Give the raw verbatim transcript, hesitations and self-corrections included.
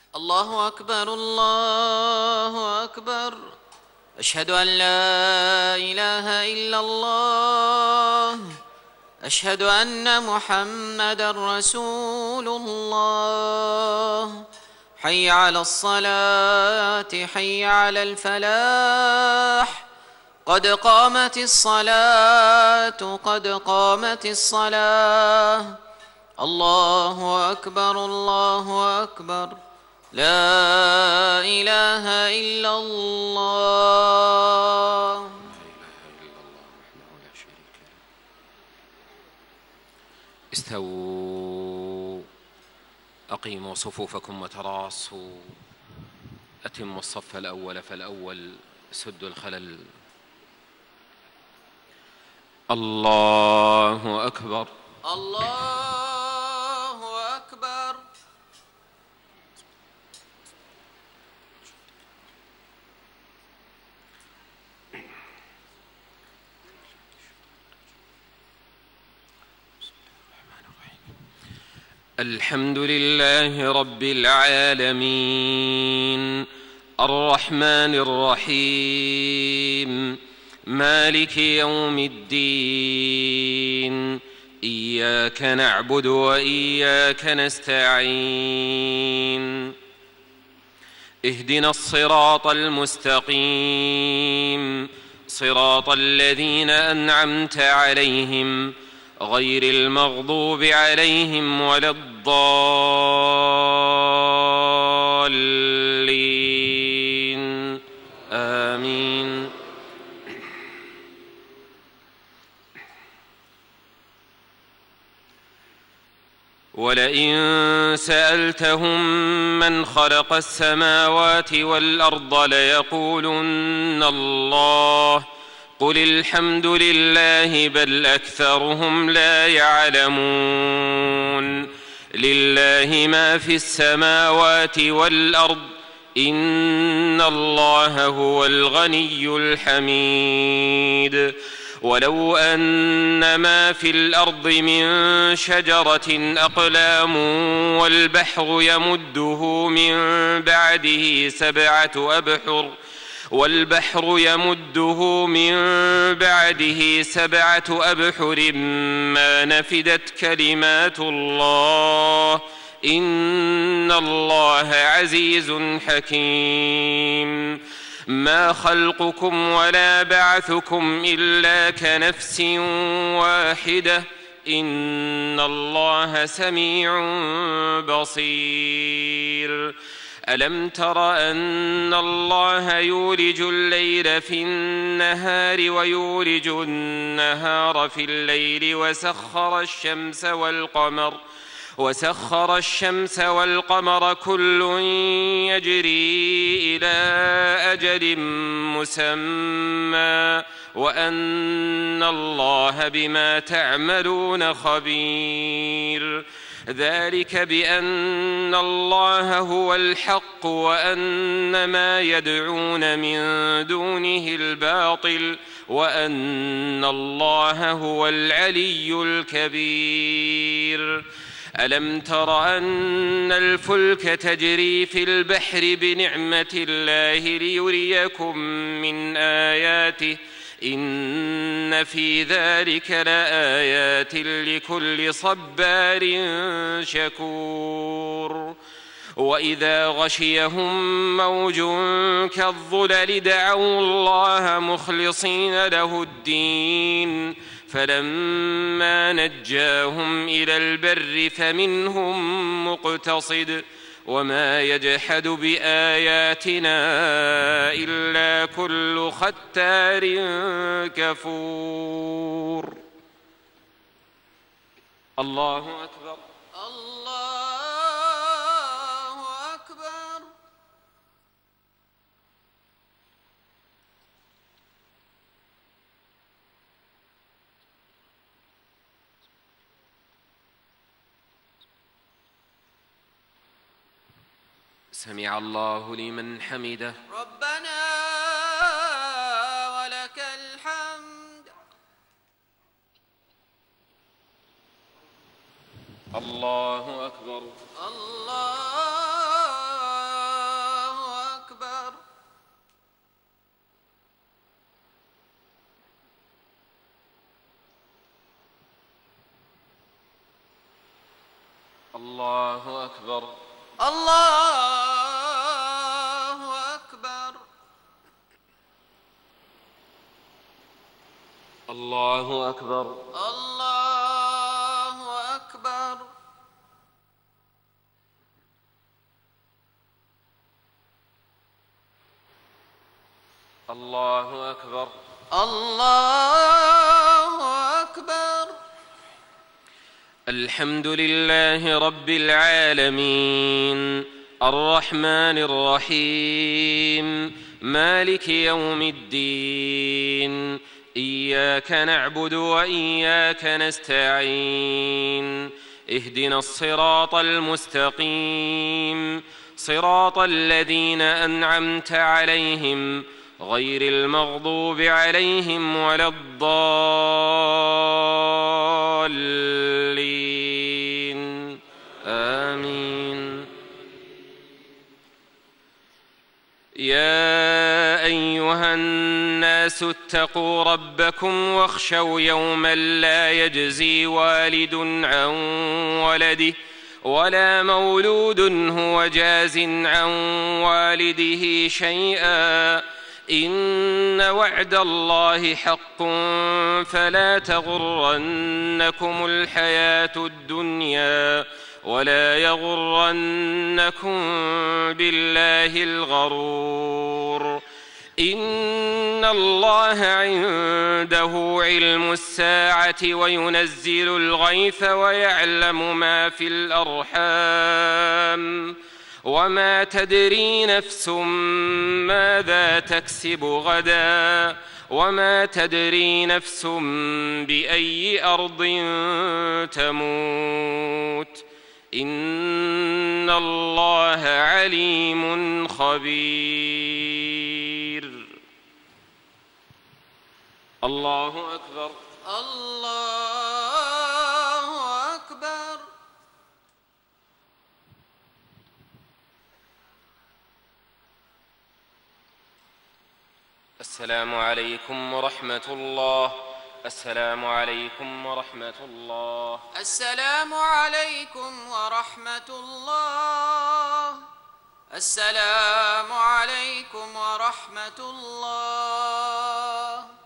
الله أكبر الله أكبر. أشهد أن لا إله إلا الله. أشهد أن محمدًا رسول الله. حي على الصلاة حي على الفلاح. قد قامت الصلاة قد قامت الصلاة. الله أكبر الله أكبر. لا إله إلا الله. استووا، أقيموا صفوفكم وتراصوا، أتموا الصف الأول فالأول، سدوا الخلل. الله أكبر الله أكبر. الحمد لله رب العالمين، الرحمن الرحيم، مالك يوم الدين. إياك نعبد وإياك نستعين. اهدنا الصراط المستقيم، صراط الذين أنعمت عليهم غير المغضوب عليهم ولا الضالين. آمين. ولئن سألتهم من خلق السماوات والأرض ليقولن الله، قل الحمد لله بل أكثرهم لا يعلمون. لله ما في السماوات والأرض، إن الله هو الغني الحميد. ولو أن ما في الأرض من شجرة أقلام والبحر يمده من بعده سبعة أبحر والبحر يمده من بعده سبعة أبحر ما نفدت كلمات الله، إن الله عزيز حكيم. ما خلقكم ولا بعثكم إلا كنفس واحدة، إن الله سميع بصير. ألم تر أن الله يولج الليل في النهار ويولج النهار في الليل وسخر الشمس والقمر وسخر الشمس والقمر كل يجري إلى أجل مسمى وأن الله بما تعملون خبير. ذلك بأن الله هو الحق وأن ما يدعون من دونه الباطل وأن الله هو العلي الكبير. ألم تر أن الفلك تجري في البحر بنعمة الله ليريكم من آياته، إن في ذلك لآيات لكل صبار شكور. وإذا غشيهم موج كالظلل دعوا الله مخلصين له الدين، فلما نجاهم إلى البر فمنهم مقتصد، وما يجحد بآياتنا إلا كل ختار كفور. الله أكبر الله أكبر. سمع الله لمن حمده. ربنا ولك الحمد. الله أكبر الله الله أكبر. الله أكبر. الله أكبر. الله أكبر. الله أكبر. الله أكبر. الحمد لله رب العالمين الرحمن الرحيم مالك يوم الدين إياك نعبد وإياك نستعين اهدنا الصراط المستقيم صراط الذين أنعمت عليهم غير المغضوب عليهم ولا الضالين آمين. يا أيها الناس اتقوا ربكم واخشوا يوما لا يجزي والد عن ولده ولا مولود هو جاز عن والده شيئا إن وعد الله حق فلا تغرنكم الحياة الدنيا ولا يغرنكم بالله الغرور إن الله عنده علم الساعة وينزل الغيث ويعلم ما في الأرحام وما تدري نفس ماذا تكسب غدا وما تدري نفس بأي أرض تموت إن الله عليم خبير. الله أكبر. الله أكبر. السلام عليكم ورحمة الله. السلام عليكم ورحمة الله. السلام عليكم ورحمة الله. السلام عليكم ورحمة الله.